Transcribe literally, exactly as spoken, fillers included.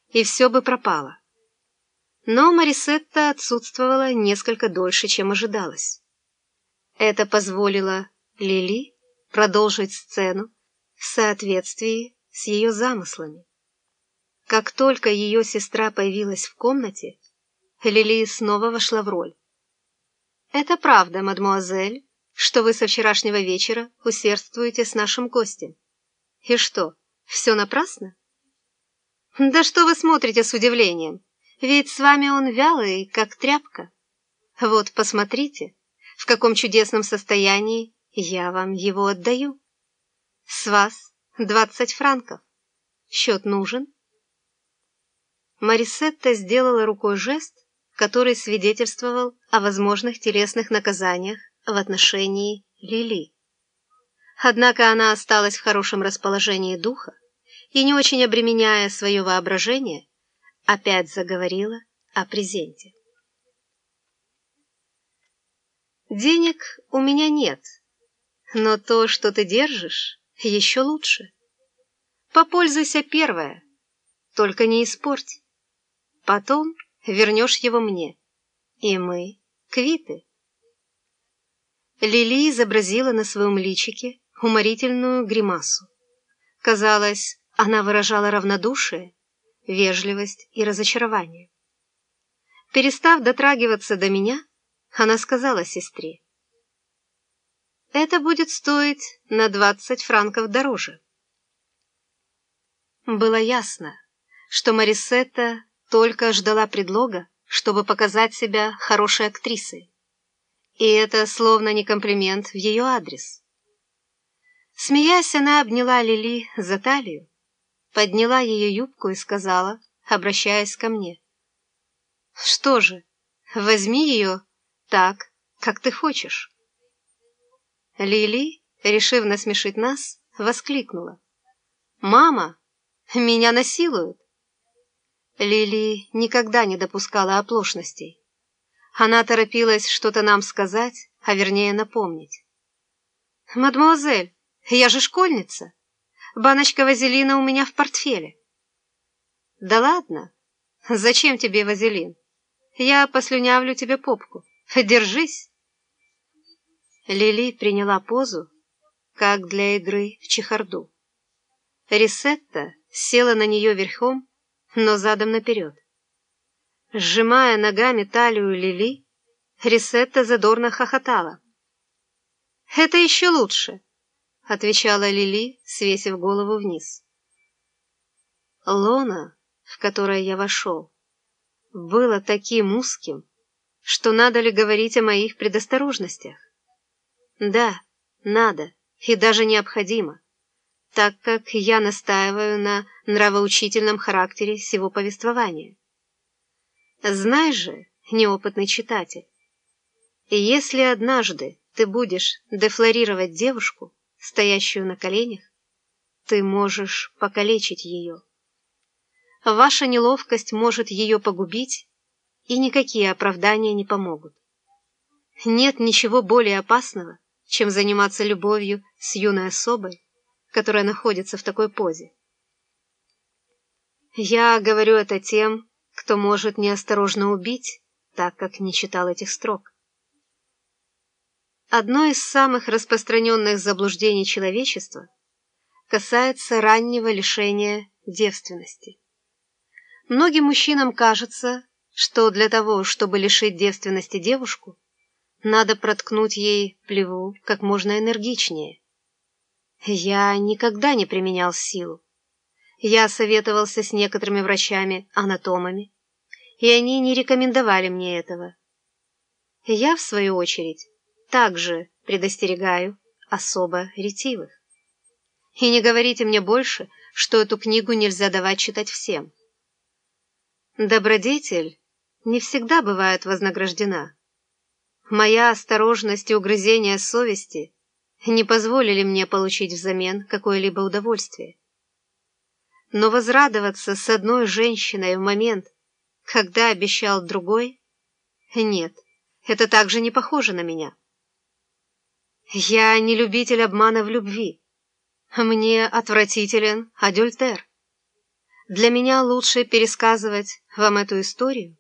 и все бы пропало. Но Марисетта отсутствовала несколько дольше, чем ожидалось. Это позволило Лили продолжить сцену в соответствии с ее замыслами. Как только ее сестра появилась в комнате, Лили снова вошла в роль. «Это правда, мадмуазель, что вы со вчерашнего вечера усердствуете с нашим гостем. И что, все напрасно? Да что вы смотрите с удивлением? Ведь с вами он вялый, как тряпка. Вот, посмотрите, в каком чудесном состоянии я вам его отдаю. С вас двадцать франков. Счет нужен?» Марисетта сделала рукой жест, который свидетельствовал о возможных телесных наказаниях в отношении Лили. Однако она осталась в хорошем расположении духа и, не очень обременяя свое воображение, опять заговорила о презенте. «Денег у меня нет, но то, что ты держишь, еще лучше. Попользуйся первое, только не испорть. Потом вернешь его мне, и мы квиты». Лили изобразила на своем личике уморительную гримасу. Казалось, она выражала равнодушие, вежливость и разочарование. Перестав дотрагиваться до меня, она сказала сестре: «Это будет стоить на двадцать франков дороже». Было ясно, что Марисетта только ждала предлога, чтобы показать себя хорошей актрисой. И это словно не комплимент в ее адрес. Смеясь, она обняла Лили за талию, подняла ее юбку и сказала, обращаясь ко мне: «Что же, возьми ее так, как ты хочешь». Лили, решив насмешить нас, воскликнула: «Мама, меня насилуют!» Лили никогда не допускала оплошностей. Она торопилась что-то нам сказать, а вернее напомнить. «Мадемуазель, я же школьница. Баночка вазелина у меня в портфеле». «Да ладно. Зачем тебе вазелин? Я послюнявлю тебе попку. Держись». Лили приняла позу, как для игры в чехарду. Рисетта села на нее верхом, но задом наперед. Сжимая ногами талию Лили, Рисетта задорно хохотала. «Это еще лучше», — отвечала Лили, свесив голову вниз. Лоно, в которое я вошел, было таким узким, что надо ли говорить о моих предосторожностях? Да, надо, и даже необходимо, так как я настаиваю на нравоучительном характере сего повествования. Знай же, неопытный читатель, если однажды ты будешь дефлорировать девушку, стоящую на коленях, ты можешь покалечить ее. Ваша неловкость может ее погубить, и никакие оправдания не помогут. Нет ничего более опасного, чем заниматься любовью с юной особой, которая находится в такой позе. Я говорю это тем, кто может неосторожно убить, так как не читал этих строк. Одно из самых распространенных заблуждений человечества касается раннего лишения девственности. Многим мужчинам кажется, что для того, чтобы лишить девственности девушку, надо проткнуть ей плеву как можно энергичнее. Я никогда не применял силу. Я советовался с некоторыми врачами-анатомами, и они не рекомендовали мне этого. Я, в свою очередь, также предостерегаю особо ретивых. И не говорите мне больше, что эту книгу нельзя давать читать всем. Добродетель не всегда бывает вознаграждена. Моя осторожность и угрызение совести не позволили мне получить взамен какое-либо удовольствие. Но возрадоваться с одной женщиной в момент, когда обещал другой, нет, это также не похоже на меня. Я не любитель обмана в любви. Мне отвратителен адюльтер. Для меня лучше пересказывать вам эту историю